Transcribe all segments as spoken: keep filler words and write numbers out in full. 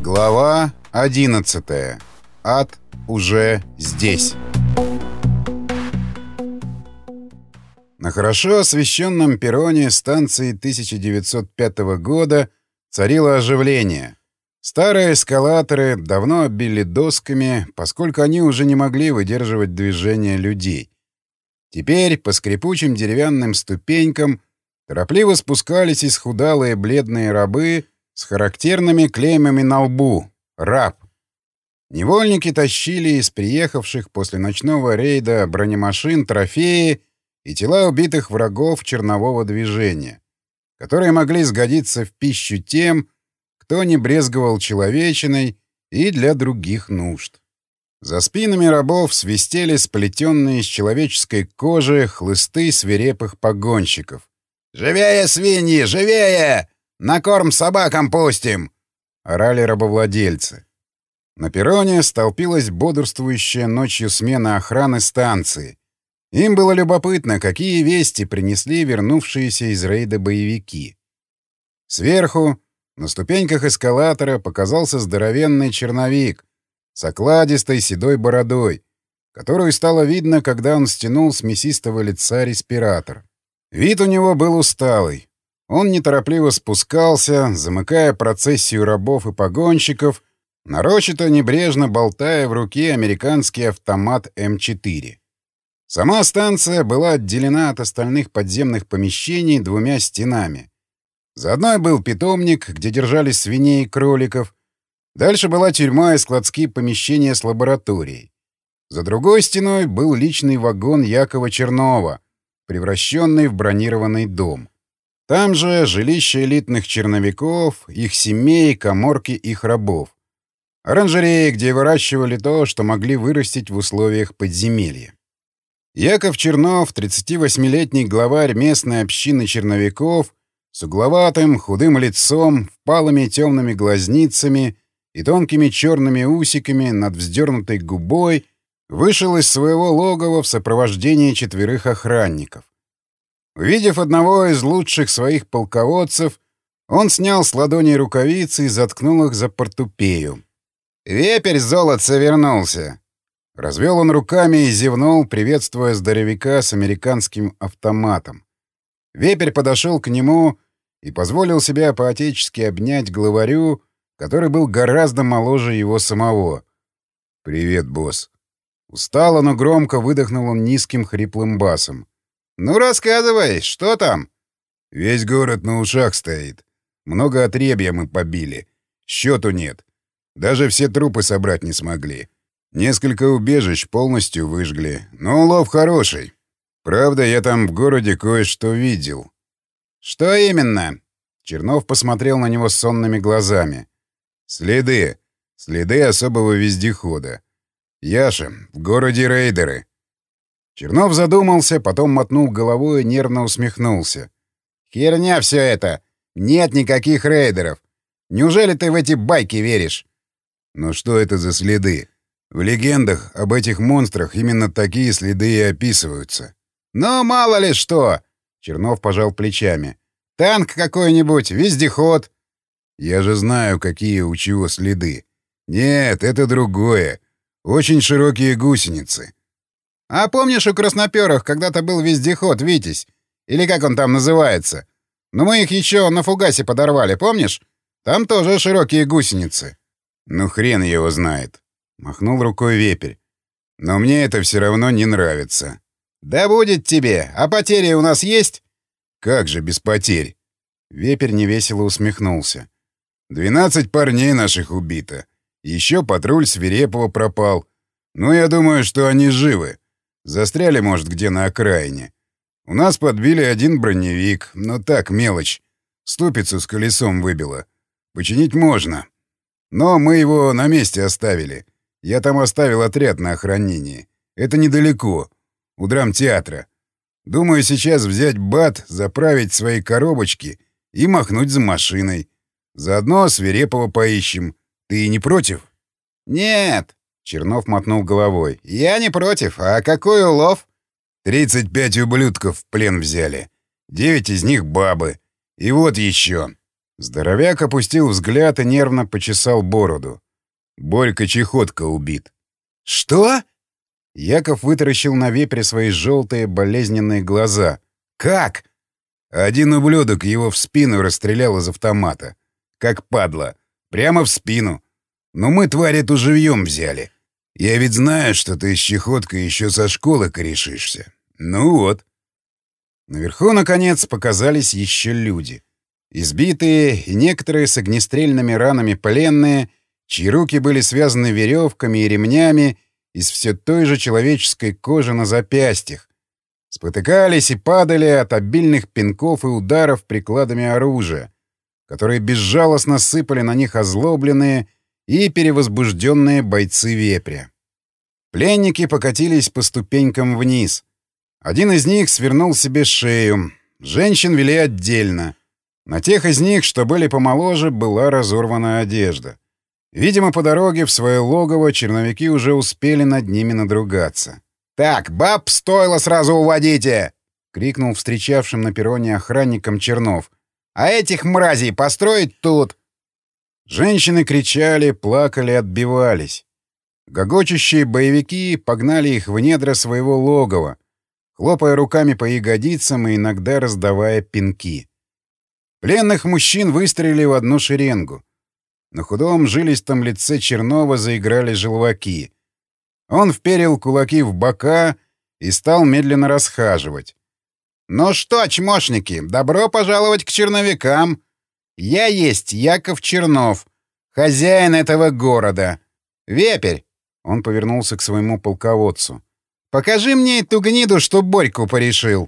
Глава одиннадцатая. Ад уже здесь. На хорошо освещенном перроне станции тысяча девятьсот пятого года царило оживление. Старые эскалаторы давно оббили досками, поскольку они уже не могли выдерживать движение людей. Теперь по скрипучим деревянным ступенькам торопливо спускались исхудалые бледные рабы с характерными клеймами на лбу «Раб». Невольники тащили из приехавших после ночного рейда бронемашин трофеи и тела убитых врагов чернового движения, которые могли сгодиться в пищу тем, кто не брезговал человечиной и для других нужд. За спинами рабов свистели сплетенные из человеческой кожи хлысты свирепых погонщиков. «Живее, свиньи, живее! На корм собакам пустим!» — орали рабовладельцы. На перроне столпилась бодрствующая ночью смена охраны станции. Им было любопытно, какие вести принесли вернувшиеся из рейда боевики. Сверху, на ступеньках эскалатора, показался здоровенный черновик с окладистой седой бородой, которую стало видно, когда он стянул с мясистого лица респиратор. Вид у него был усталый. Он неторопливо спускался, замыкая процессию рабов и погонщиков, нарочито небрежно болтая в руке американский автомат эм четыре. Сама станция была отделена от остальных подземных помещений двумя стенами. За одной был питомник, где держали свиней и кроликов. Дальше была тюрьма и складские помещения с лабораторией. За другой стеной был личный вагон Якова Чернова, превращенный в бронированный дом. Там же жилища элитных черновиков, их семей, каморки их рабов. Оранжереи, где выращивали то, что могли вырастить в условиях подземелья. Яков Чернов, тридцативосьмилетний главарь местной общины черновиков, с угловатым, худым лицом, впалыми темными глазницами и тонкими черными усиками над вздернутой губой, вышел из своего логова в сопровождении четверых охранников. Увидев одного из лучших своих полководцев, он снял с ладоней рукавицы и заткнул их за портупею. «Вепрь золотца вернулся!» Развел он руками и зевнул, приветствуя здоровяка с американским автоматом. Вепрь подошел к нему и позволил себя по-отечески обнять главарю, который был гораздо моложе его самого. «Привет, босс!» Устало, но громко выдохнул он низким хриплым басом. «Ну, рассказывай, что там?» «Весь город на ушах стоит. Много отребья мы побили. Счету нет. Даже все трупы собрать не смогли. Несколько убежищ полностью выжгли. Но улов хороший. Правда, я там в городе кое-что видел». «Что именно?» Чернов посмотрел на него сонными глазами. «Следы. Следы особого вездехода. Яша, в городе рейдеры». Чернов задумался, потом мотнул головой и нервно усмехнулся. «Херня все это! Нет никаких рейдеров! Неужели ты в эти байки веришь?» «Но что это за следы? В легендах об этих монстрах именно такие следы и описываются». «Ну, мало ли что!» — Чернов пожал плечами. «Танк какой-нибудь, вездеход». «Я же знаю, какие у чего следы. Нет, это другое. Очень широкие гусеницы». «А помнишь, у красноперых когда-то был вездеход «Витязь»? Или как он там называется? Но мы их еще на фугасе подорвали, помнишь? Там тоже широкие гусеницы». «Ну хрен его знает», — махнул рукой Вепрь. «Но мне это все равно не нравится». «Да будет тебе! А потери у нас есть?» «Как же без потерь?» Вепрь невесело усмехнулся. «Двенадцать парней наших убито. Еще патруль Свирепого пропал. Ну, я думаю, что они живы. Застряли, может, где на окраине. У нас подбили один броневик, но так, мелочь. Ступицу с колесом выбило. Починить можно. Но мы его на месте оставили. Я там оставил отряд на охранении. Это недалеко. У драмтеатра. Думаю, сейчас взять бат, заправить свои коробочки и махнуть за машиной. Заодно Свирепого поищем. Ты не против?» «Нет», — Чернов мотнул головой. «Я не против. А какой улов?» «Тридцать пять ублюдков в плен взяли. Девять из них бабы. И вот еще». Здоровяк опустил взгляд и нервно почесал бороду. Борька Чехотка убит. «Что?» Яков вытаращил на вепре свои желтые болезненные глаза. «Как?» Один ублюдок его в спину расстрелял из автомата. Как падла. Прямо в спину. Но мы тварь эту живьем взяли. Я ведь знаю, что ты с Чехоткой еще со школы корешишься. Ну вот». Наверху, наконец, показались еще люди. Избитые и некоторые с огнестрельными ранами пленные, чьи руки были связаны веревками и ремнями из все той же человеческой кожи на запястьях, спотыкались и падали от обильных пинков и ударов прикладами оружия, которые безжалостно сыпали на них озлобленные и перевозбужденные бойцы вепря. Пленники покатились по ступенькам вниз. Один из них свернул себе шею. Женщин вели отдельно. На тех из них, что были помоложе, была разорвана одежда. Видимо, по дороге в свое логово черновики уже успели над ними надругаться. «Так, баб стоило сразу уводите!» — крикнул встречавшим на перроне охранникам Чернов. «А этих мразей построить тут!» Женщины кричали, плакали, отбивались. Гогочущие боевики погнали их в недра своего логова, хлопая руками по ягодицам и иногда раздавая пинки. Пленных мужчин выстрелили в одну шеренгу. На худом жилистом лице Чернова заиграли желваки. Он вперил кулаки в бока и стал медленно расхаживать. «Ну что, чмошники, добро пожаловать к черновикам. Я есть Яков Чернов, хозяин этого города. Вепрь!» — он повернулся к своему полководцу. «Покажи мне эту гниду, что Борьку порешил».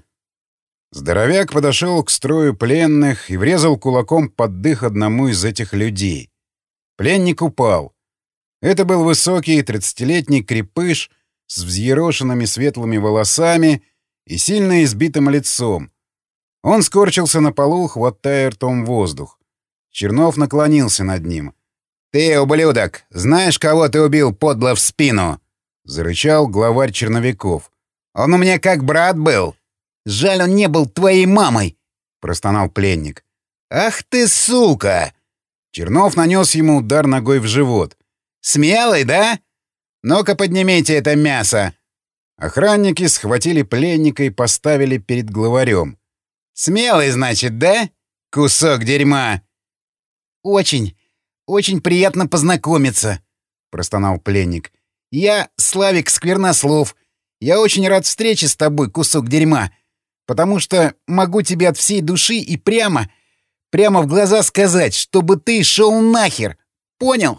Здоровяк подошел к строю пленных и врезал кулаком под дых одному из этих людей. Пленник упал. Это был высокий тридцатилетний крепыш с взъерошенными светлыми волосами и сильно избитым лицом. Он скорчился на полу, хватая ртом воздух. Чернов наклонился над ним. «Ты, ублюдок, знаешь, кого ты убил подло в спину?» — зарычал главарь черновиков. «Он у меня как брат был. Жаль, он не был твоей мамой!» — простонал пленник. «Ах ты, сука!» Чернов нанес ему удар ногой в живот. «Смелый, да? Ну-ка поднимите это мясо!» Охранники схватили пленника и поставили перед главарем. «Смелый, значит, да? Кусок дерьма!» «Очень, очень приятно познакомиться!» — простонал пленник. «Я Славик Сквернослов. Я очень рад встрече с тобой, кусок дерьма. Потому что могу тебе от всей души и прямо, прямо в глаза сказать, чтобы ты шел нахер. Понял?»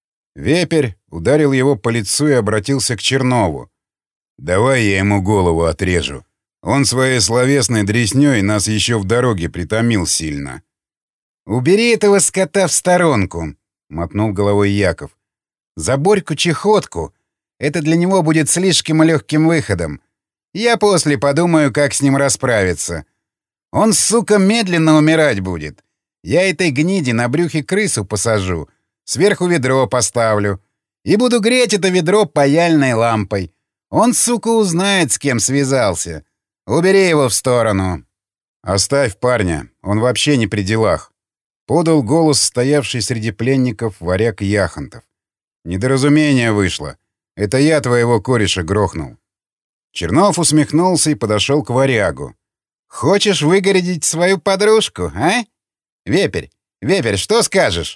Вепрь ударил его по лицу и обратился к Чернову. «Давай я ему голову отрежу. Он своей словесной дреснёй нас еще в дороге притомил сильно». «Убери этого скота в сторонку», — мотнул головой Яков. «За Борьку Чехотку это для него будет слишком легким выходом. Я после подумаю, как с ним расправиться. Он, сука, медленно умирать будет. Я этой гниде на брюхе крысу посажу, сверху ведро поставлю и буду греть это ведро паяльной лампой. Он, сука, узнает, с кем связался. Убери его в сторону». «Оставь парня, он вообще не при делах», — подал голос стоявший среди пленников варяг Яхонтов. «Недоразумение вышло. Это я твоего кореша грохнул». Чернов усмехнулся и подошел к варягу. «Хочешь выгородить свою подружку, а? Вепрь, Вепрь, что скажешь?»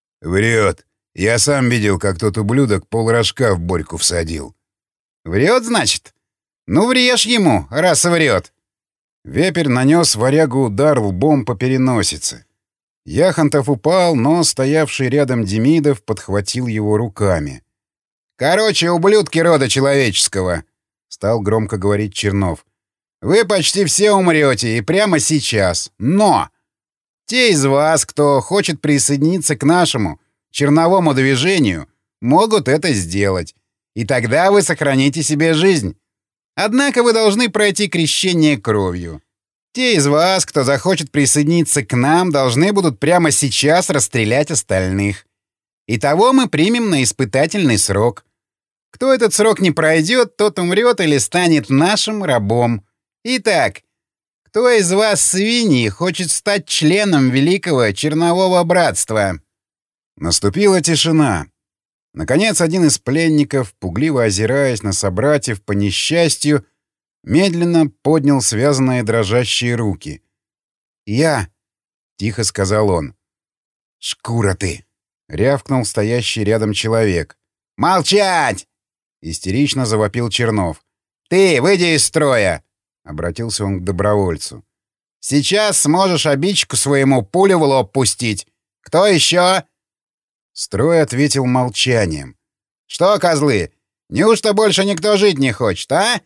«Врет. Я сам видел, как тот ублюдок полрожка в Борьку всадил». «Врет, значит? Ну, врежь ему, раз врет». Вепрь нанес варягу удар лбом по переносице. Яхонтов упал, но стоявший рядом Демидов подхватил его руками. «Короче, ублюдки рода человеческого», — стал громко говорить Чернов. «Вы почти все умрете, и прямо сейчас. Но те из вас, кто хочет присоединиться к нашему черновому движению, могут это сделать. И тогда вы сохраните себе жизнь. Однако вы должны пройти крещение кровью. Те из вас, кто захочет присоединиться к нам, должны будут прямо сейчас расстрелять остальных. Итого мы примем на испытательный срок. Кто этот срок не пройдет, тот умрет или станет нашим рабом. Итак, Кто из вас, свиньи, хочет стать членом Великого Чернового Братства?» Наступила тишина. Наконец, один из пленников, пугливо озираясь на собратьев по несчастью, медленно поднял связанные дрожащие руки. «Я», — тихо сказал он. «Шкура ты!» — рявкнул стоящий рядом человек. «Молчать!» — истерично завопил Чернов. «Ты, выйди из строя!» — обратился он к добровольцу. «Сейчас сможешь обидчику своему пулю в лоб пустить. Кто еще?» Строй ответил молчанием. «Что, козлы, неужто больше никто жить не хочет, а?»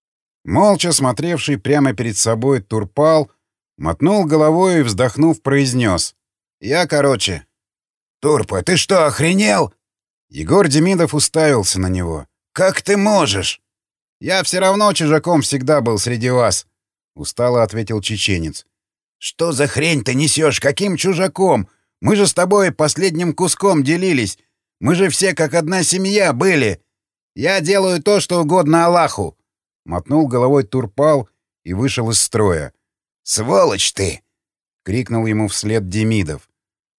Молча смотревший прямо перед собой Турпал мотнул головой и, вздохнув, произнес. «Я короче». «Турпа, ты что, охренел?» Егор Демидов уставился на него. «Как ты можешь?» «Я все равно чужаком всегда был среди вас», — устало ответил чеченец. «Что за хрень ты несешь? Каким чужаком? Мы же с тобой последним куском делились. Мы же все как одна семья были. Я делаю то, что угодно Аллаху», — мотнул головой Турпал и вышел из строя. «Сволочь ты!» — крикнул ему вслед Демидов.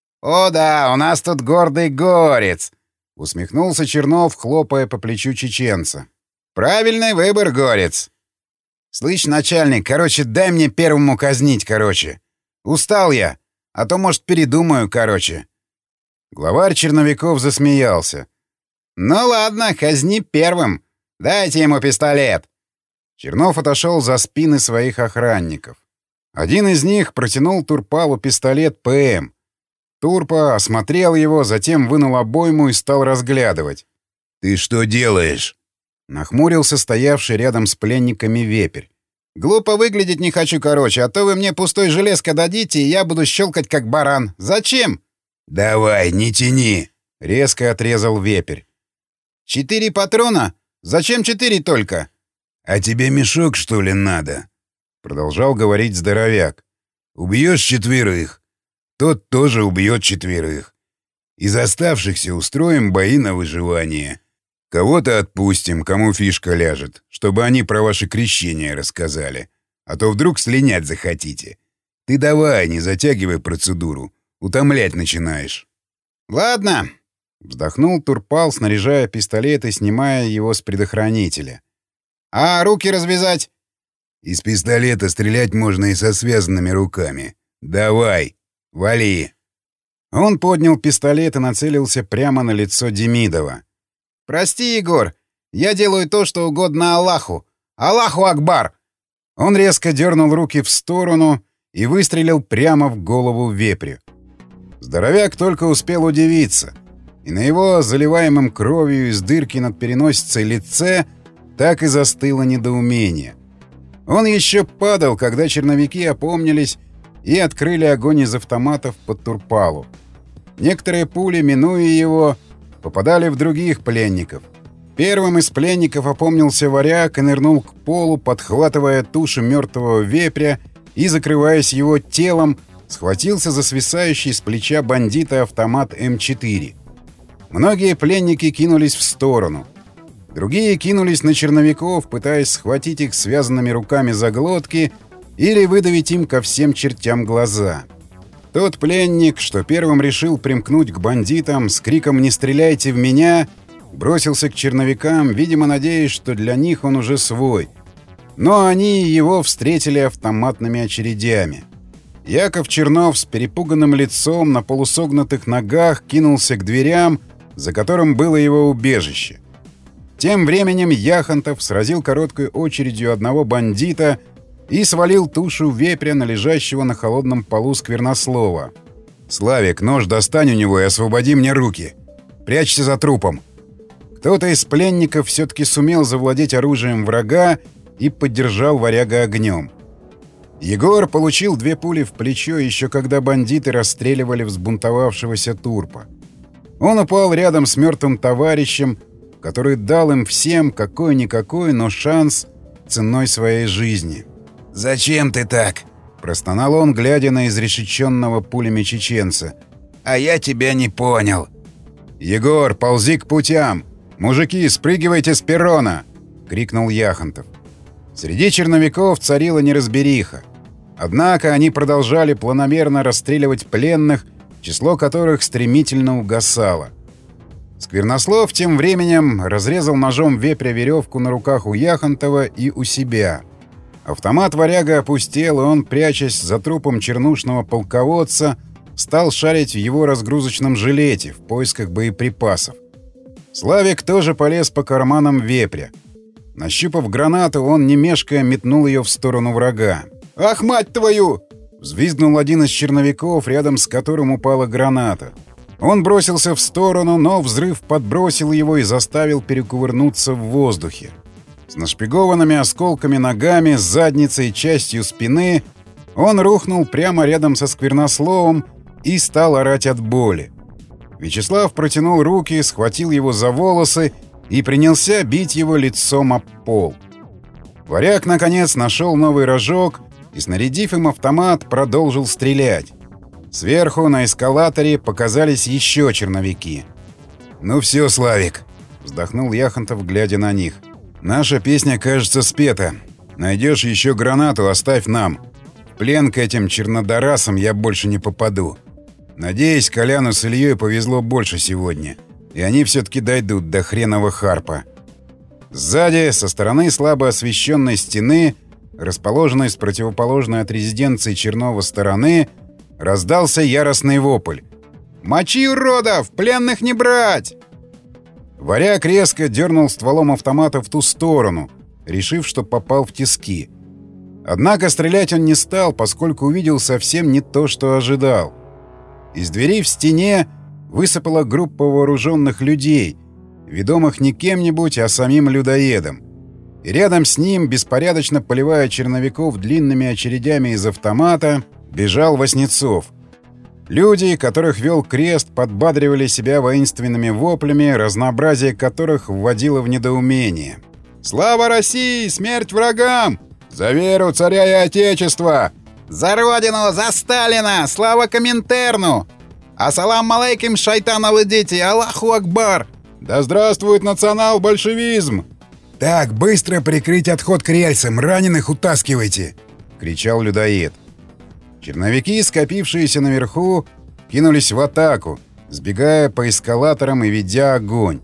«О да, у нас тут гордый горец!» — усмехнулся Чернов, хлопая по плечу чеченца. «Правильный выбор, горец!» «Слышь, начальник, короче, дай мне первому казнить, короче. Устал я, а то, может, передумаю, короче». Главарь черновиков засмеялся. «Ну ладно, казни первым. Дайте ему пистолет». Чернов отошел за спины своих охранников. Один из них протянул Турпалу пистолет ПМ. Турпа осмотрел его, затем вынул обойму и стал разглядывать. «Ты что делаешь?» Нахмурился стоявший рядом с пленниками вепрь. «Глупо выглядеть не хочу, короче, а то вы мне пустой железко дадите, и я буду щелкать как баран. Зачем?» «Давай, не тяни!» — резко отрезал вепрь. «Четыре патрона? Зачем четыре только?» «А тебе мешок, что ли, надо?» — продолжал говорить здоровяк. «Убьешь четверых, тот тоже убьет четверых. Из оставшихся устроим бои на выживание. Кого-то отпустим, кому фишка ляжет, чтобы они про ваше крещение рассказали. А то вдруг слинять захотите. Ты давай, не затягивай процедуру. Утомлять начинаешь». «Ладно», — вздохнул Турпал, снаряжая пистолет и снимая его с предохранителя. «А руки развязать?» «Из пистолета стрелять можно и со связанными руками. Давай, вали». Он поднял пистолет и нацелился прямо на лицо Демидова. «Прости, Егор, я делаю то, что угодно Аллаху. Аллаху Акбар!» Он резко дернул руки в сторону и выстрелил прямо в голову вепрю. Здоровяк только успел удивиться, и на его заливаемом кровью из дырки над переносицей лице так и застыло недоумение. Он еще падал, когда черновики опомнились и открыли огонь из автоматов по Турпалу. Некоторые пули, минуя его, попадали в других пленников. Первым из пленников опомнился варяг и нырнул к полу, подхватывая тушу мертвого вепря и, закрываясь его телом, схватился за свисающий с плеча бандита автомат эм четыре. Многие пленники кинулись в сторону. Другие кинулись на черновиков, пытаясь схватить их связанными руками за глотки или выдавить им ко всем чертям глаза. Тот пленник, что первым решил примкнуть к бандитам с криком «Не стреляйте в меня!», бросился к черновикам, видимо, надеясь, что для них он уже свой. Но они его встретили автоматными очередями. Яков Чернов с перепуганным лицом на полусогнутых ногах кинулся к дверям, за которым было его убежище. Тем временем Яхонтов сразил короткой очередью одного бандита и свалил тушу вепря на лежащего на холодном полу Сквернослова. «Славик, нож достань у него и освободи мне руки. Прячься за трупом». Кто-то из пленников все-таки сумел завладеть оружием врага и поддержал варяга огнем. Егор получил две пули в плечо, еще когда бандиты расстреливали взбунтовавшегося Турпа. Он упал рядом с мертвым товарищем, который дал им всем какой-никакой, но шанс ценой своей жизни. «Зачем ты так?» — простонал он, глядя на изрешеченного пулями чеченца. «А я тебя не понял». «Егор, ползи к путям! Мужики, спрыгивайте с перрона!» — крикнул Яхонтов. Среди черновиков царила неразбериха. Однако они продолжали планомерно расстреливать пленных, число которых стремительно угасало. Сквернослов тем временем разрезал ножом вепря веревку на руках у Яхонтова и у себя. Автомат варяга опустел, и он, прячась за трупом чернушного полководца, стал шарить в его разгрузочном жилете в поисках боеприпасов. Славик тоже полез по карманам вепря. Нащупав гранату, он, не мешкая, метнул ее в сторону врага. «Ах, мать твою!» — взвизгнул один из черновиков, рядом с которым упала граната. Он бросился в сторону, но взрыв подбросил его и заставил перекувырнуться в воздухе. С нашпигованными осколками ногами, с задницей и частью спины он рухнул прямо рядом со Сквернословом и стал орать от боли. Вячеслав протянул руки, схватил его за волосы и принялся бить его лицом об пол. Варяг, наконец, нашел новый рожок и, снарядив им автомат, продолжил стрелять. Сверху на эскалаторе показались еще черновики. «Ну все, Славик», — вздохнул Яхонтов, глядя на них. «Наша песня, кажется, спета. Найдешь еще гранату, оставь нам. В плен к этим чернодарасам я больше не попаду. Надеюсь, Коляну с Ильей повезло больше сегодня, и они все-таки дойдут до хренового Харпа». Сзади, со стороны слабо освещенной стены, расположенной с противоположной от резиденции Чернова стороны, раздался яростный вопль. «Мочи, уродов! Пленных не брать!» Варяг резко дернул стволом автомата в ту сторону, решив, что попал в тиски. Однако стрелять он не стал, поскольку увидел совсем не то, что ожидал. Из дверей в стене высыпала группа вооруженных людей, ведомых не кем-нибудь, а самим людоедом. И рядом с ним, беспорядочно поливая черновиков длинными очередями из автомата, бежал Васнецов. Люди, которых вел Крест, подбадривали себя воинственными воплями, разнообразие которых вводило в недоумение. «Слава России! Смерть врагам! За веру царя и отечества! За родину! За Сталина! Слава Коминтерну! Ассалам алейкум, шайтановы дети! Аллаху Акбар! Да здравствует национал-большевизм!» «Так, быстро прикрыть отход к рельсам! Раненых утаскивайте!» — кричал людоед. Черновики, скопившиеся наверху, кинулись в атаку, сбегая по эскалаторам и ведя огонь.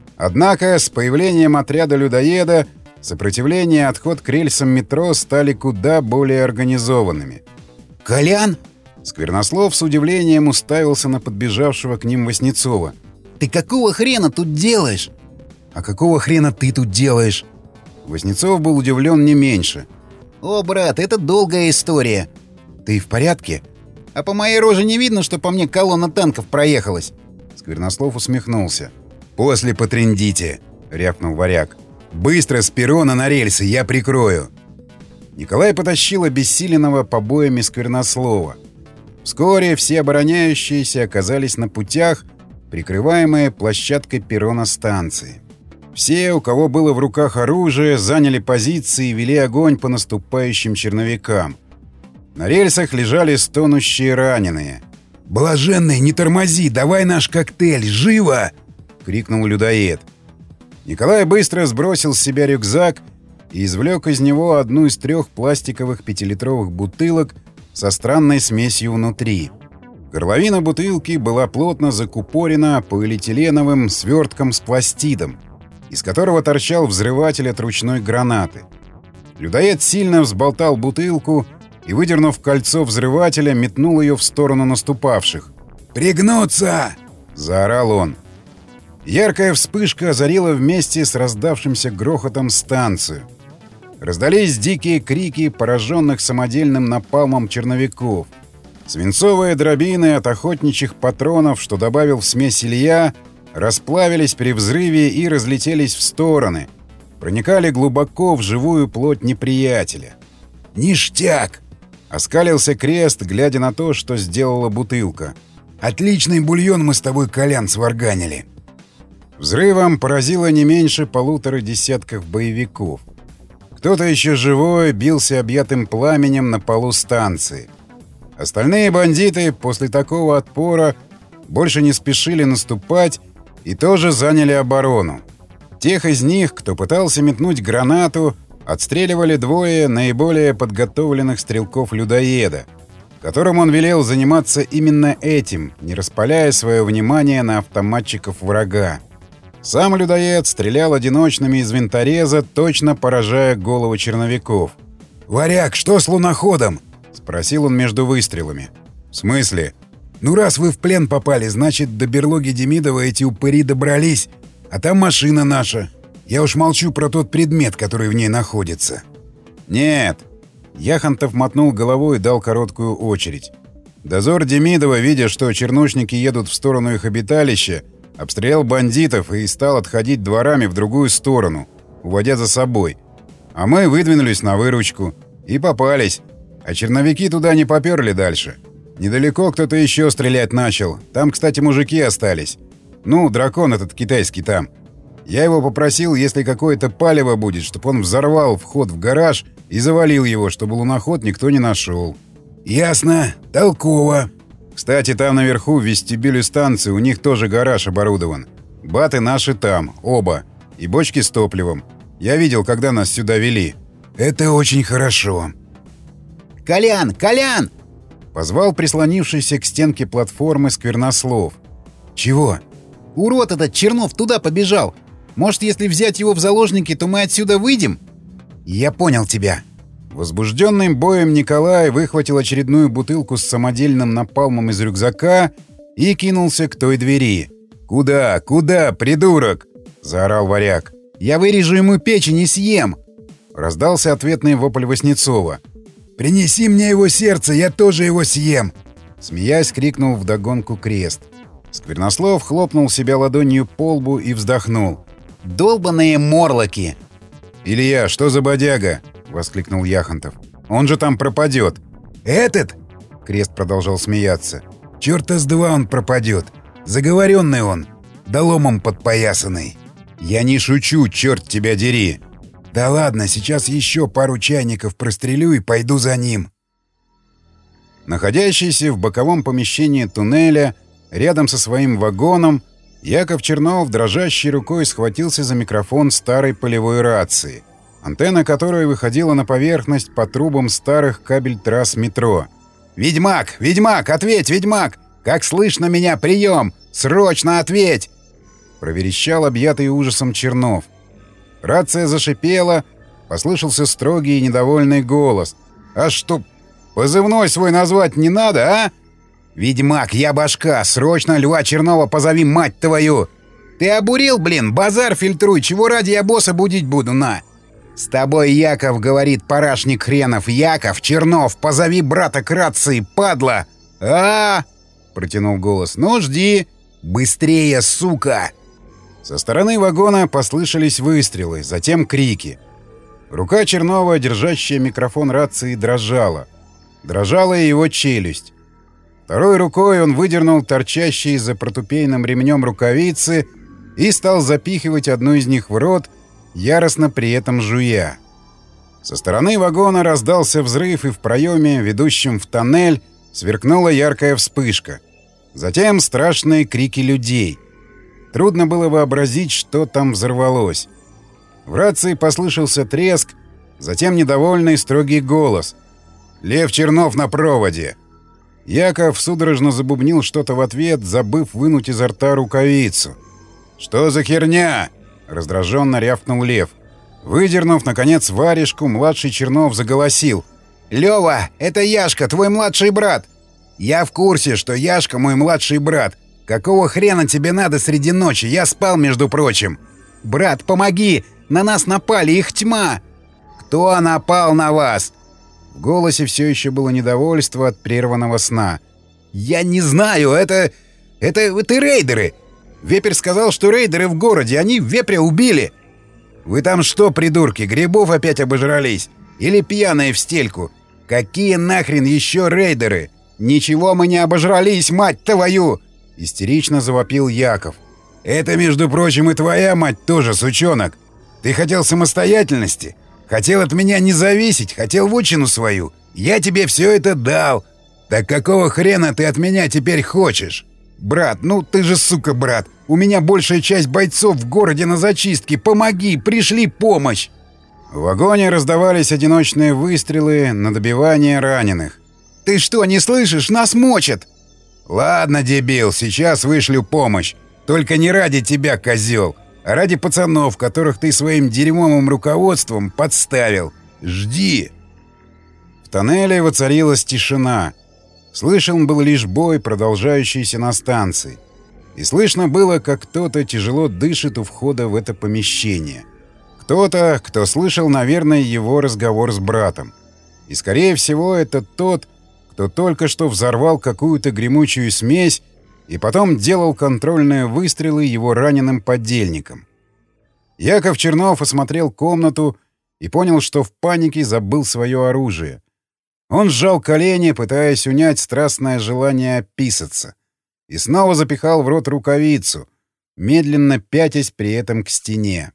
Однако с появлением отряда людоеда сопротивление и отход к рельсам метро стали куда более организованными. «Колян?» Сквернослов с удивлением уставился на подбежавшего к ним Васнецова. «Ты какого хрена тут делаешь?» «А какого хрена ты тут делаешь?» Васнецов был удивлен не меньше. «О, брат, это долгая история». «Ты в порядке?» «А по моей роже не видно, что по мне колонна танков проехалась?» Сквернослов усмехнулся. «После потрындите», — рявкнул Варяг. «Быстро с перрона на рельсы, я прикрою». Николай потащил обессиленного побоями Сквернослова. Вскоре все обороняющиеся оказались на путях, прикрываемые площадкой перрона станции. Все, у кого было в руках оружие, заняли позиции и вели огонь по наступающим черновикам. На рельсах лежали стонущие раненые. «Блаженный, не тормози! Давай наш коктейль! Живо!» — крикнул людоед. Николай быстро сбросил с себя рюкзак и извлек из него одну из трех пластиковых пятилитровых бутылок со странной смесью внутри. Горловина бутылки была плотно закупорена полиэтиленовым свертком с пластидом, из которого торчал взрыватель от ручной гранаты. Людоед сильно взболтал бутылку и, выдернув кольцо взрывателя, метнул ее в сторону наступавших. «Пригнуться!» — заорал он. Яркая вспышка озарила вместе с раздавшимся грохотом станцию. Раздались дикие крики пораженных самодельным напалмом черновиков. Свинцовые дробины от охотничьих патронов, что добавил в смесь Илья, расплавились при взрыве и разлетелись в стороны, проникали глубоко в живую плоть неприятеля. «Ништяк!» — оскалился Крест, глядя на то, что сделала бутылка. «Отличный бульон мы с тобой, Колян, сварганили!» Взрывом поразило не меньше полутора десятков боевиков. Кто-то еще живой бился объятым пламенем на полу станции. Остальные бандиты после такого отпора больше не спешили наступать и тоже заняли оборону. Тех из них, кто пытался метнуть гранату, отстреливали двое наиболее подготовленных стрелков-людоеда, которым он велел заниматься именно этим, не распаляя свое внимание на автоматчиков врага. Сам людоед стрелял одиночными из винтореза, точно поражая головы черновиков. «Варяг, что с луноходом?» — спросил он между выстрелами. «В смысле?» «Ну, раз вы в плен попали, значит, до берлоги Демидова эти упыри добрались, а там машина наша. Я уж молчу про тот предмет, который в ней находится». «Нет». Яхонтов мотнул головой и дал короткую очередь. Дозор Демидова, видя, что чернушники едут в сторону их обиталища, обстрелял бандитов и стал отходить дворами в другую сторону, уводя за собой. А мы выдвинулись на выручку. И попались. А черновики туда не поперли дальше. Недалеко кто-то еще стрелять начал. Там, кстати, мужики остались. Ну, дракон этот китайский там. Я его попросил, если какое-то палево будет, чтобы он взорвал вход в гараж и завалил его, чтобы луноход никто не нашел. «Ясно. Толково». Кстати, там наверху, в вестибюле станции, у них тоже гараж оборудован. Баты наши там, оба. И бочки с топливом. Я видел, когда нас сюда вели. «Это очень хорошо». «Колян! Колян!» — позвал прислонившийся к стенке платформы Сквернослов. «Чего?» «Урод этот Чернов туда побежал. Может, если взять его в заложники, то мы отсюда выйдем?» «Я понял тебя». Возбужденным боем Николай выхватил очередную бутылку с самодельным напалмом из рюкзака и кинулся к той двери. «Куда? Куда, придурок?» — заорал Варяг. «Я вырежу ему печень и съем!» — раздался ответный вопль Васнецова. «Принеси мне его сердце, я тоже его съем!» — смеясь, крикнул вдогонку Крест. Сквернослов хлопнул себя ладонью по лбу и вздохнул. «Долбаные морлоки!» «Илья, что за бодяга?» — воскликнул Яхонтов. «Он же там пропадет!» «Этот?» — Крест продолжал смеяться. «Чёрта с два он пропадет! Заговоренный он! Доломом подпоясанный!» «Я не шучу, черт тебя дери!» «Да ладно, сейчас еще пару чайников прострелю и пойду за ним!» Находящийся в боковом помещении туннеля, рядом со своим вагоном, Яков Чернов дрожащей рукой схватился за микрофон старой полевой рации, антенна которой выходила на поверхность по трубам старых кабель-трасс метро. «Ведьмак! Ведьмак! Ответь, ведьмак! Как слышно меня? Прием! Срочно ответь!» — проверещал объятый ужасом Чернов. Рация зашипела, послышался строгий и недовольный голос. «А что, позывной свой назвать не надо, а?» «Ведьмак, я башка! Срочно Льва Чернова позови, мать твою!» «Ты обурил, блин? Базар фильтруй! Чего ради я босса будить буду, на!» «С тобой Яков, — говорит парашник хренов, — Яков, Чернов, позови брата к рации, падла!» «А-а-а!» — протянул голос. «Ну, жди!» «Быстрее, сука!» Со стороны вагона послышались выстрелы, затем крики. Рука Чернова, держащая микрофон рации, дрожала. Дрожала и его челюсть. Второй рукой он выдернул торчащие за протупейным ремнем рукавицы и стал запихивать одну из них в рот, яростно при этом жуя. Со стороны вагона раздался взрыв, и в проеме, ведущем в тоннель, сверкнула яркая вспышка. Затем страшные крики людей. Трудно было вообразить, что там взорвалось. В рации послышался треск, затем недовольный строгий голос. «Лев Чернов на проводе!» Яков судорожно забубнил что-то в ответ, забыв вынуть изо рта рукавицу. «Что за херня?» — раздраженно рявкнул Лев. Выдернув, наконец, варежку, младший Чернов заголосил. «Лёва, это Яшка, твой младший брат!» «Я в курсе, что Яшка мой младший брат. Какого хрена тебе надо среди ночи? Я спал, между прочим!» «Брат, помоги! На нас напали, их тьма!» «Кто напал на вас?» В голосе все еще было недовольство от прерванного сна. «Я не знаю, это... это... это рейдеры! Вепрь сказал, что рейдеры в городе, они вепря убили!» «Вы там что, придурки, грибов опять обожрались? Или пьяные в стельку? Какие нахрен еще рейдеры? Ничего мы не обожрались, мать твою!» Истерично завопил Яков. «Это, между прочим, и твоя мать тоже, сучонок! Ты хотел самостоятельности? Хотел от меня не зависеть, хотел вотчину свою. Я тебе все это дал. Так какого хрена ты от меня теперь хочешь? Брат, ну ты же, сука, брат. У меня большая часть бойцов в городе на зачистке. Помоги, пришли помощь!» В вагоне раздавались одиночные выстрелы на добивание раненых. «Ты что, не слышишь? Нас мочат!» «Ладно, дебил, сейчас вышлю помощь. Только не ради тебя, козел, а ради пацанов, которых ты своим дерьмовым руководством подставил. Жди!» В тоннеле воцарилась тишина. Слышен был лишь бой, продолжающийся на станции. И слышно было, как кто-то тяжело дышит у входа в это помещение. Кто-то, кто слышал, наверное, его разговор с братом. И, скорее всего, это тот, кто только что взорвал какую-то гремучую смесь и потом делал контрольные выстрелы его раненым подельникам. Яков Чернов осмотрел комнату и понял, что в панике забыл свое оружие. Он сжал колени, пытаясь унять страстное желание описаться, и снова запихал в рот рукавицу, медленно пятясь при этом к стене.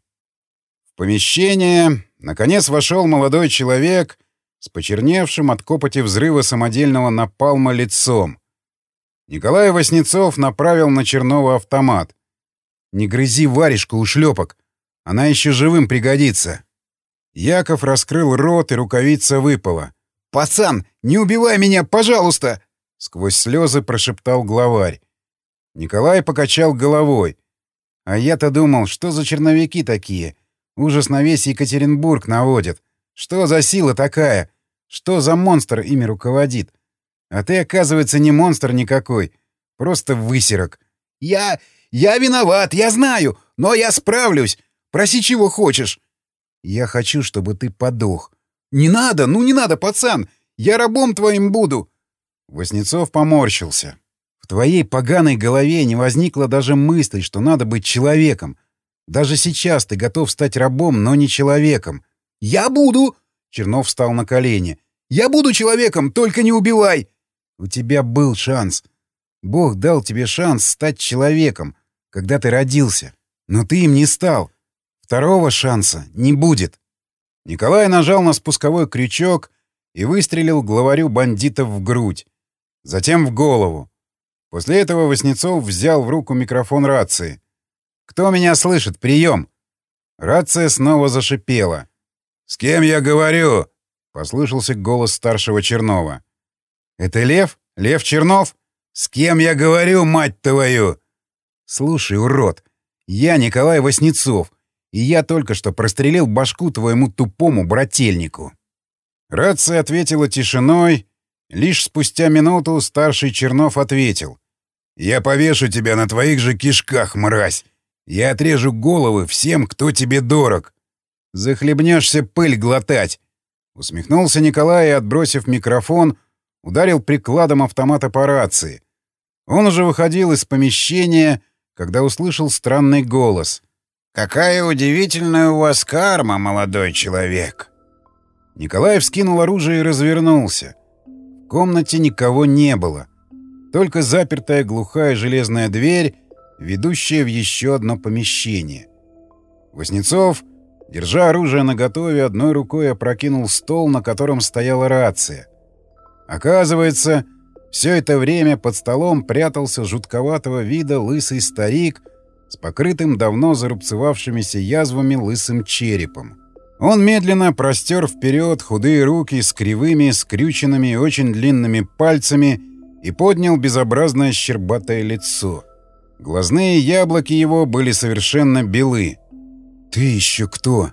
В помещение, наконец, вошел молодой человек с почерневшим от копоти взрыва самодельного напалма лицом. Николай Васнецов направил на Чернова автомат. «Не грызи варежку, ушлепок, она еще живым пригодится». Яков раскрыл рот, и рукавица выпала. «Пацан, не убивай меня, пожалуйста!» — сквозь слезы прошептал главарь. Николай покачал головой. «А я-то думал, что за черновики такие? Ужас на весь Екатеринбург наводят. Что за сила такая? Что за монстр ими руководит? А ты, оказывается, не монстр никакой. Просто высерок». «Я... я виноват, я знаю, но я справлюсь. Проси, чего хочешь». «Я хочу, чтобы ты подох». «Не надо, ну не надо, пацан! Я рабом твоим буду!» Васнецов поморщился. «В твоей поганой голове не возникло даже мысли, что надо быть человеком. Даже сейчас ты готов стать рабом, но не человеком». «Я буду!» — Чернов встал на колени. «Я буду человеком, только не убивай!» «У тебя был шанс. Бог дал тебе шанс стать человеком, когда ты родился. Но ты им не стал. Второго шанса не будет». Николай нажал на спусковой крючок и выстрелил главарю бандитов в грудь. Затем в голову. После этого Васнецов взял в руку микрофон рации. «Кто меня слышит? Прием!» Рация снова зашипела. «С кем я говорю?» — послышался голос старшего Чернова. «Это Лев? Лев Чернов? С кем я говорю, мать твою?» «Слушай, урод, я Николай Васнецов, и я только что прострелил башку твоему тупому брательнику». Рация ответила тишиной. Лишь спустя минуту старший Чернов ответил. «Я повешу тебя на твоих же кишках, мразь! Я отрежу головы всем, кто тебе дорог!» «Захлебнешься пыль глотать!» Усмехнулся Николай и, отбросив микрофон, ударил прикладом автомата по рации. Он уже выходил из помещения, когда услышал странный голос. «Какая удивительная у вас карма, молодой человек!» Николай вскинул оружие и развернулся. В комнате никого не было. Только запертая глухая железная дверь, ведущая в еще одно помещение. Васнецов, держа оружие наготове, одной рукой опрокинул стол, на котором стояла рация. Оказывается, все это время под столом прятался жутковатого вида лысый старик с покрытым давно зарубцевавшимися язвами лысым черепом. Он медленно простер вперед худые руки с кривыми, скрюченными и очень длинными пальцами и поднял безобразное щербатое лицо. Глазные яблоки его были совершенно белы. «Ты еще кто?»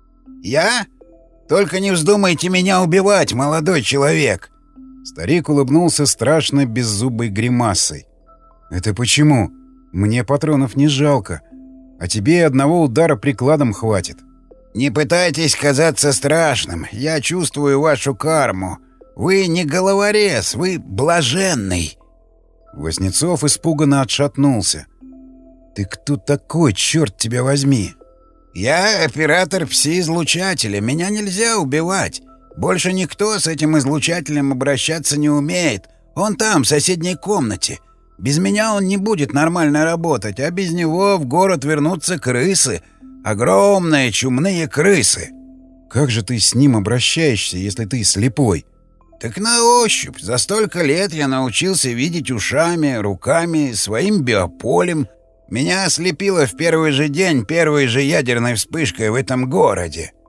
«Я? Только не вздумайте меня убивать, молодой человек!» Старик улыбнулся страшно беззубой гримасой. «Это почему? Мне патронов не жалко, а тебе и одного удара прикладом хватит». «Не пытайтесь казаться страшным. Я чувствую вашу карму. Вы не головорез, вы блаженный». Васнецов испуганно отшатнулся. «Ты кто такой, черт тебя возьми?» «Я оператор пси-излучателя. Меня нельзя убивать. Больше никто с этим излучателем обращаться не умеет. Он там, в соседней комнате. Без меня он не будет нормально работать, а без него в город вернутся крысы. Огромные чумные крысы». «Как же ты с ним обращаешься, если ты слепой?» «Так на ощупь. За столько лет я научился видеть ушами, руками, своим биополем. Меня ослепило в первый же день первой же ядерной вспышкой в этом городе».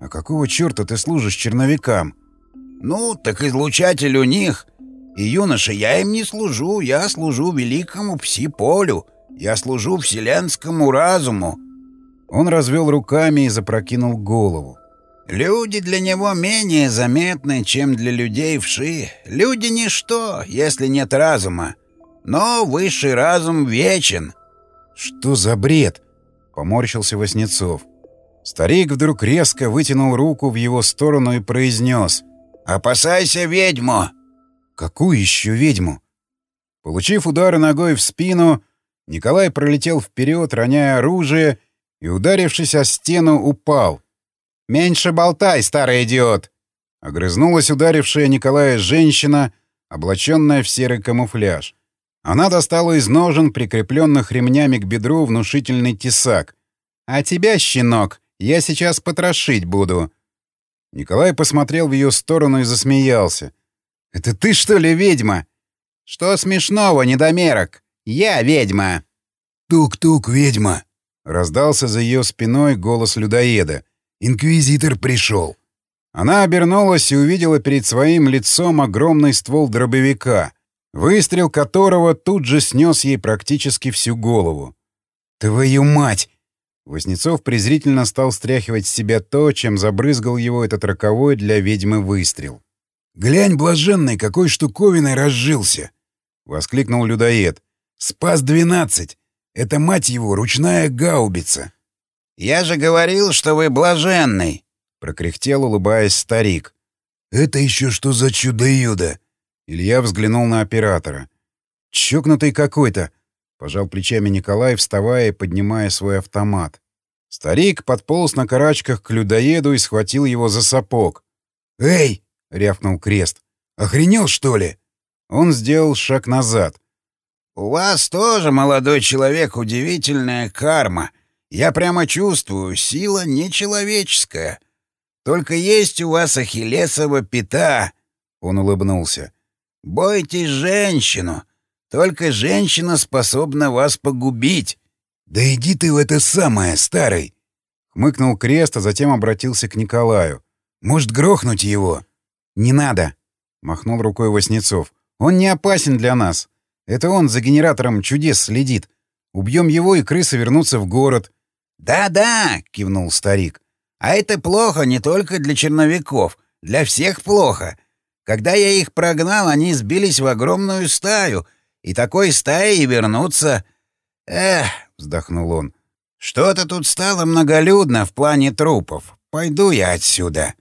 «А какого черта ты служишь черновикам?» «Ну, так излучатель у них. И, юноша, я им не служу, я служу великому Пси-полю. Я служу вселенскому разуму». Он развел руками и запрокинул голову. «Люди для него менее заметны, чем для людей вши. Люди — ничто, если нет разума. Но высший разум вечен». «Что за бред?» — поморщился Васнецов. Старик вдруг резко вытянул руку в его сторону и произнес: «Опасайся ведьму!» «Какую еще ведьму?» Получив удары ногой в спину, Николай пролетел вперед, роняя оружие, и, ударившись о стену, упал. «Меньше болтай, старый идиот!» — огрызнулась ударившая Николая женщина, облаченная в серый камуфляж. Она достала из ножен, прикрепленных ремнями к бедру, внушительный тесак. «А тебя, щенок, я сейчас потрошить буду!» Николай посмотрел в ее сторону и засмеялся. «Это ты, что ли, ведьма?» «Что смешного, недомерок? Я ведьма!» «Тук-тук, ведьма!» — раздался за ее спиной голос людоеда. «Инквизитор пришел!» Она обернулась и увидела перед своим лицом огромный ствол дробовика, выстрел которого тут же снес ей практически всю голову. «Твою мать!» Васнецов презрительно стал стряхивать с себя то, чем забрызгал его этот роковой для ведьмы выстрел. «Глянь, блаженный, какой штуковиной разжился!» — воскликнул людоед. «Спас-двенадцать! Это, мать его, ручная гаубица!» «Я же говорил, что вы блаженный!» — прокряхтел, улыбаясь, старик. «Это еще что за чудо-юдо?» Илья взглянул на оператора. «Чокнутый какой-то!» — пожал плечами Николай, вставая и поднимая свой автомат. Старик подполз на карачках к людоеду и схватил его за сапог. «Эй!» — рявкнул Крест. «Охренел, что ли?» Он сделал шаг назад. «У вас тоже, молодой человек, удивительная карма. Я прямо чувствую, сила нечеловеческая. Только есть у вас ахиллесова пята». Он улыбнулся. «Бойтесь женщину. Только женщина способна вас погубить». «Да иди ты в это самое, старый!» Хмыкнул Крест, а затем обратился к Николаю. «Может, грохнуть его?» «Не надо!» — махнул рукой Васнецов. «Он не опасен для нас. Это он за генератором чудес следит. Убьем его, и крысы вернутся в город». «Да-да!» — кивнул старик. «А это плохо не только для черновиков. Для всех плохо. Когда я их прогнал, они сбились в огромную стаю, и такой стаей и вернутся. Эх!» — вздохнул он. «Что-то тут стало многолюдно в плане трупов. Пойду я отсюда».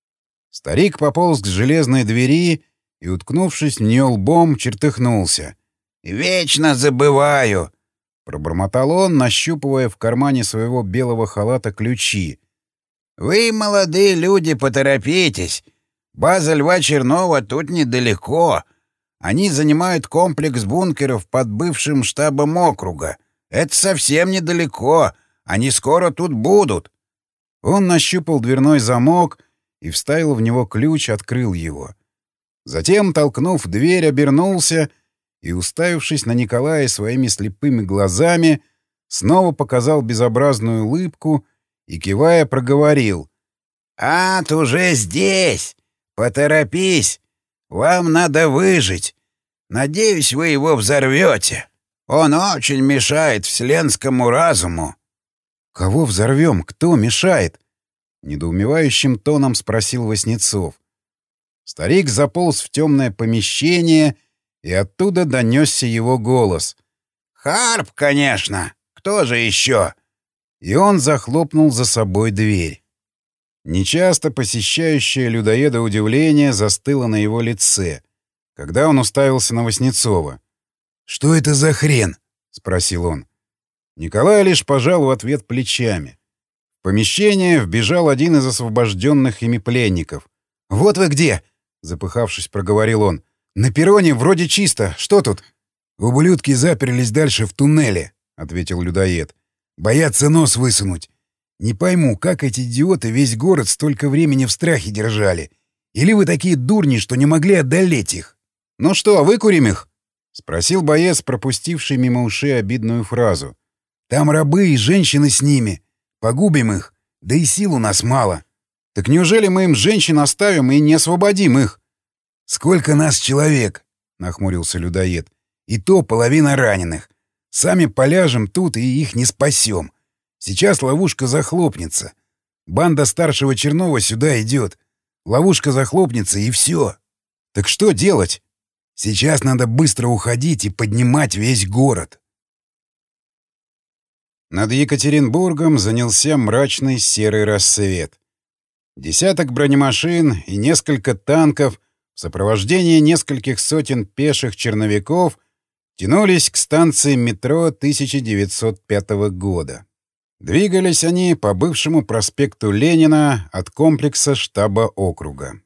Старик пополз к железной двери и, уткнувшись в нее лбом, чертыхнулся. «Вечно забываю!» — пробормотал он, нащупывая в кармане своего белого халата ключи. «Вы, молодые люди, поторопитесь. База Льва Чернова тут недалеко. Они занимают комплекс бункеров под бывшим штабом округа. Это совсем недалеко. Они скоро тут будут». Он нащупал дверной замок и вставил в него ключ, открыл его. Затем, толкнув дверь, обернулся и, уставившись на Николая своими слепыми глазами, снова показал безобразную улыбку и, кивая, проговорил. «Ад уже здесь! Поторопись! Вам надо выжить! Надеюсь, вы его взорвете! Он очень мешает вселенскому разуму!» «Кого взорвем? Кто мешает?» — недоумевающим тоном спросил Васнецов. Старик заполз в темное помещение, и оттуда донесся его голос. «Харп, конечно! Кто же еще?» И он захлопнул за собой дверь. Нечасто посещающее людоеда удивление застыло на его лице, когда он уставился на Васнецова. «Что это за хрен?» — спросил он. Николай лишь пожал в ответ плечами. В помещение вбежал один из освобожденных ими пленников. «Вот вы где!» — запыхавшись, проговорил он. «На перроне вроде чисто. Что тут?» «Ублюдки заперлись дальше в туннеле», — ответил людоед. «Боятся нос высунуть. Не пойму, как эти идиоты весь город столько времени в страхе держали. Или вы такие дурни, что не могли одолеть их?» «Ну что, выкурим их?» — спросил боец, пропустивший мимо ушей обидную фразу. «Там рабы и женщины с ними. Погубим их. Да и сил у нас мало». Так неужели мы им женщин оставим и не освободим их? «Сколько нас человек?» — нахмурился людоед. «И то половина раненых. Сами поляжем тут и их не спасем. Сейчас ловушка захлопнется. Банда старшего Чернова сюда идет. Ловушка захлопнется, и все. Так что делать? Сейчас надо быстро уходить и поднимать весь город». Над Екатеринбургом занялся мрачный серый рассвет. Десяток бронемашин и несколько танков в сопровождении нескольких сотен пеших черновиков тянулись к станции метро тысяча девятьсот пятого года. Двигались они по бывшему проспекту Ленина от комплекса штаба округа.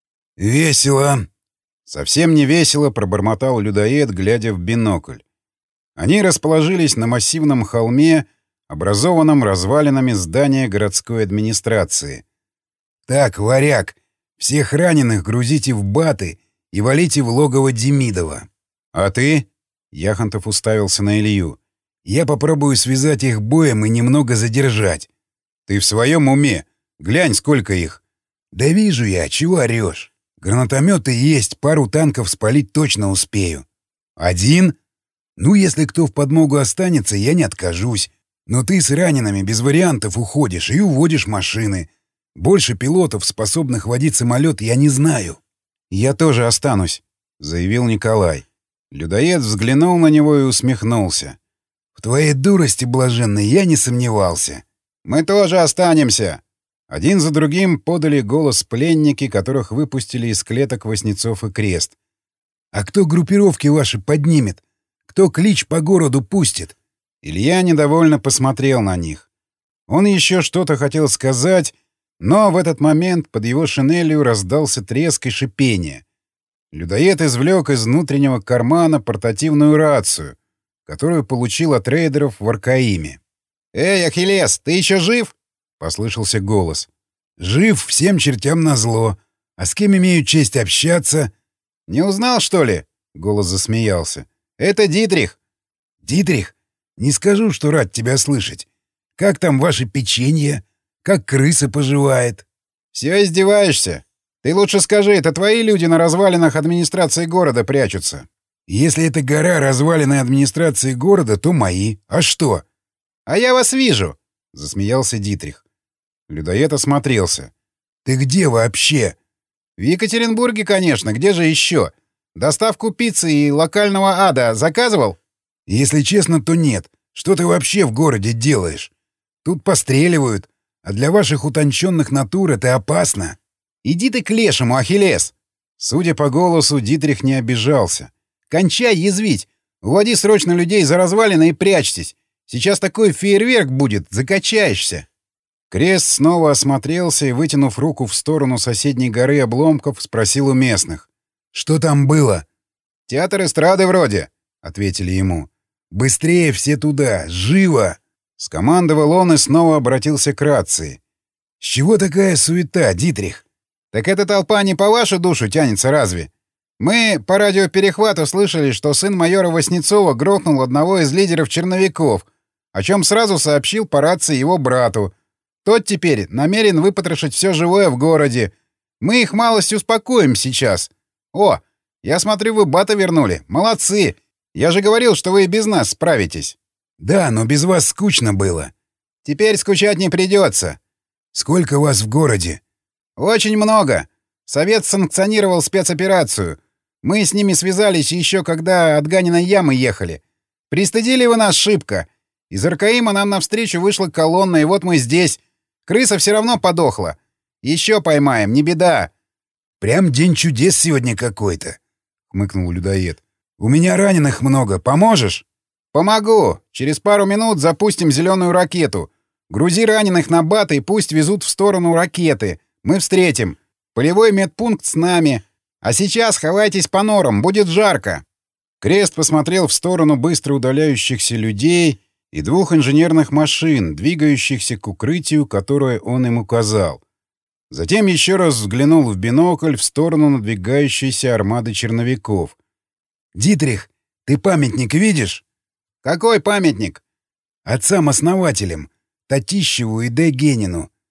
«Весело!» Совсем не весело пробормотал людоед, глядя в бинокль. Они расположились на массивном холме, образованном развалинами здания городской администрации. «Так, варяг, всех раненых грузите в баты и валите в логово Демидова». «А ты?» — Яхонтов уставился на Илью. «Я попробую связать их боем и немного задержать». «Ты в своем уме? Глянь, сколько их!» «Да вижу я, чего орешь? Гранатометы есть, пару танков спалить точно успею». «Один?» «Ну, если кто в подмогу останется, я не откажусь. Но ты с ранеными без вариантов уходишь и уводишь машины. Больше пилотов, способных водить самолет, я не знаю». «Я тоже останусь», — заявил Николай. Людоед взглянул на него и усмехнулся. «В твоей дурости, блаженной, я не сомневался». «Мы тоже останемся!» Один за другим подали голос пленники, которых выпустили из клеток Васнецов и Крест. «А кто группировки ваши поднимет? Кто клич по городу пустит?» Илья недовольно посмотрел на них. Он еще что-то хотел сказать, но в этот момент под его шинелью раздался треск и шипение. Людоед извлек из внутреннего кармана портативную рацию, которую получил от рейдеров в Аркаиме. «Эй, Ахиллес, ты еще жив?» — послышался голос. «Жив, всем чертям назло. А с кем имею честь общаться?» «Не узнал, что ли?» — голос засмеялся. «Это Дитрих». «Дитрих? Не скажу, что рад тебя слышать. Как там ваше печенье? Как крыса поживает?» «Все издеваешься? Ты лучше скажи, это твои люди на развалинах администрации города прячутся?» «Если это гора развалины администрации города, то мои. А что?» «А я вас вижу!» — засмеялся Дитрих. Людоед осмотрелся. «Ты где вообще?» «В Екатеринбурге, конечно. Где же еще? Доставку пиццы и локального ада заказывал?» «Если честно, то нет. Что ты вообще в городе делаешь? Тут постреливают, а для ваших утонченных натур это опасно». «Иди ты к лешему, Ахиллес!» Судя по голосу, Дитрих не обижался. «Кончай язвить! Уводи срочно людей за развалины и прячьтесь! Сейчас такой фейерверк будет, закачаешься!» Крест снова осмотрелся и, вытянув руку в сторону соседней горы обломков, спросил у местных. «Что там было?» «Театр эстрады вроде», — ответили ему. «Быстрее все туда! Живо!» — скомандовал он и снова обратился к рации. «С чего такая суета, Дитрих?» «Так эта толпа не по вашу душу тянется разве? Мы по радиоперехвату слышали, что сын майора Васнецова грохнул одного из лидеров черновиков, о чем сразу сообщил по рации его брату. Тот теперь намерен выпотрошить все живое в городе. Мы их малость успокоим сейчас. О, я смотрю, вы бата вернули. Молодцы! Я же говорил, что вы и без нас справитесь». «Да, но без вас скучно было». «Теперь скучать не придется». «Сколько вас в городе?» «Очень много. Совет санкционировал спецоперацию. Мы с ними связались еще когда от Ганиной ямы ехали. Пристыдили вы нас шибко. Из Аркаима нам навстречу вышла колонна, и вот мы здесь. Крыса все равно подохла. Еще поймаем, не беда». «Прям день чудес сегодня какой-то», — хмыкнул людоед. «У меня раненых много. Поможешь?» «Помогу. Через пару минут запустим зеленую ракету. Грузи раненых на баты и пусть везут в сторону ракеты. Мы встретим. Полевой медпункт с нами. А сейчас ховайтесь по норам, будет жарко». Крест посмотрел в сторону быстро удаляющихся людей и двух инженерных машин, двигающихся к укрытию, которое он им указал. Затем еще раз взглянул в бинокль в сторону надвигающейся армады черновиков. «Дитрих, ты памятник видишь?» «Какой памятник?» «Отцам-основателям, Татищеву и Д. Генину.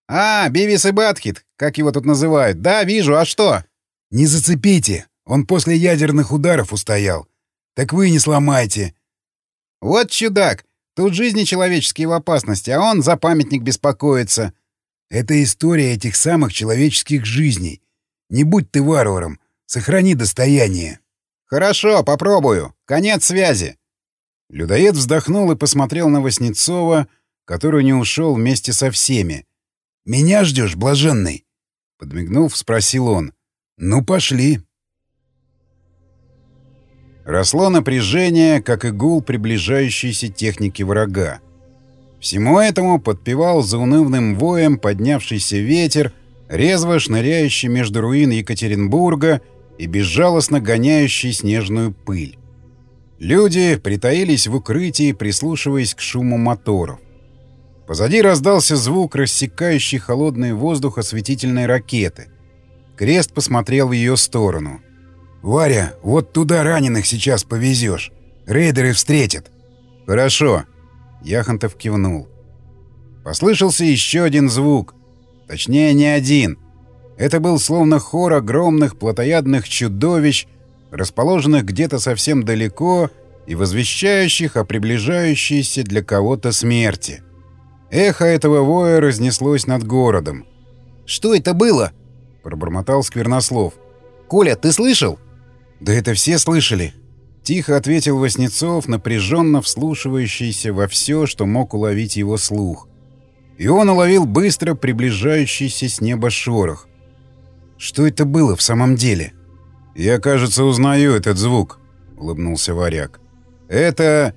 «А, Бивис и Батхит, как его тут называют. Да, вижу, а что?» «Не зацепите, он после ядерных ударов устоял. Так вы не сломайте». «Вот чудак, тут жизни человеческие в опасности, а он за памятник беспокоится». «Это история этих самых человеческих жизней. Не будь ты варваром, сохрани достояние». «Хорошо, попробую. Конец связи». Людоед вздохнул и посмотрел на Васнецова, который не ушел вместе со всеми. «Меня ждешь, блаженный?» Подмигнув, спросил он. «Ну, пошли». Росло напряжение, как и гул приближающейся техники врага. Всему этому подпевал заунывным воем поднявшийся ветер, резво шныряющий между руин Екатеринбурга и безжалостно гоняющий снежную пыль. Люди притаились в укрытии, прислушиваясь к шуму моторов. Позади раздался звук рассекающей холодный воздух осветительной ракеты. Крест посмотрел в ее сторону. «Варя, вот туда раненых сейчас повезешь. Рейдеры встретят». «Хорошо». Яхонтов кивнул. Послышался еще один звук. Точнее, не один. Это был словно хор огромных плотоядных чудовищ, расположенных где-то совсем далеко и возвещающих о приближающейся для кого-то смерти. Эхо этого воя разнеслось над городом. «Что это было?» — пробормотал Сквернослов. «Коля, ты слышал?» «Да это все слышали», — тихо ответил Васнецов, напряженно вслушивающийся во все, что мог уловить его слух. И он уловил быстро приближающийся с неба шорох. Что это было в самом деле? «Я, кажется, узнаю этот звук», — улыбнулся Варяг. «Это...»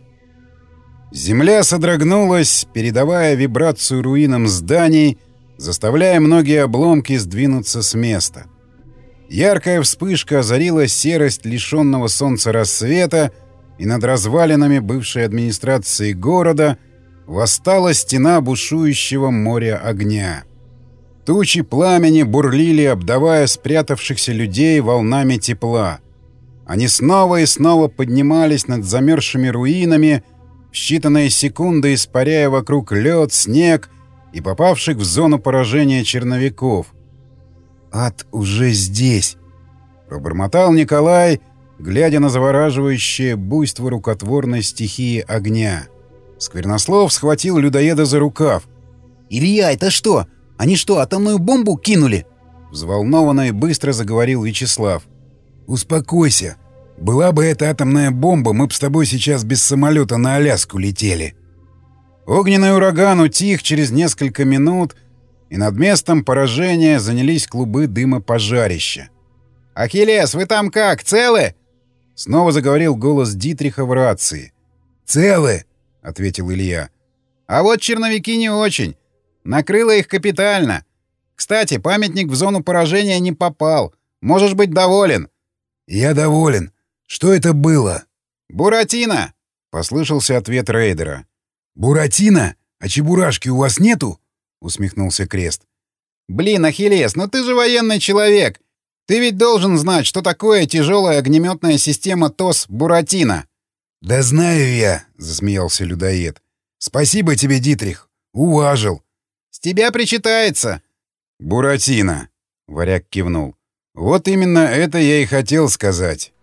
Земля содрогнулась, передавая вибрацию руинам зданий, заставляя многие обломки сдвинуться с места. Яркая вспышка озарила серость лишенного солнца рассвета, и над развалинами бывшей администрации города восстала стена бушующего моря огня. Тучи пламени бурлили, обдавая спрятавшихся людей волнами тепла. Они снова и снова поднимались над замерзшими руинами, в считанные секунды испаряя вокруг лед, снег и попавших в зону поражения черновиков. «Ад уже здесь!» — пробормотал Николай, глядя на завораживающее буйство рукотворной стихии огня. Сквернослов схватил людоеда за рукав. «Илья, это что? Они что, атомную бомбу кинули?» Взволнованно и быстро заговорил Вячеслав. «Успокойся. Была бы эта атомная бомба, мы б с тобой сейчас без самолета на Аляску летели». Огненный ураган утих через несколько минут, и над местом поражения занялись клубы дыма пожарища. «Ахиллес, вы там как, целы?» Снова заговорил голос Дитриха в рации. «Целы!» — ответил Илья. «А вот черновики не очень. Накрыло их капитально. Кстати, памятник в зону поражения не попал. Можешь быть доволен». «Я доволен. Что это было?» «Буратино!» — послышался ответ рейдера. «Буратино? А чебурашки у вас нету?» — усмехнулся Крест. «Блин, Ахиллес, ну ты же военный человек. Ты ведь должен знать, что такое тяжелая огнеметная система ТОС «Буратино». «Да знаю я», — засмеялся людоед. «Спасибо тебе, Дитрих. Уважил». «С тебя причитается». «Буратино», — Варяг кивнул. «Вот именно это я и хотел сказать».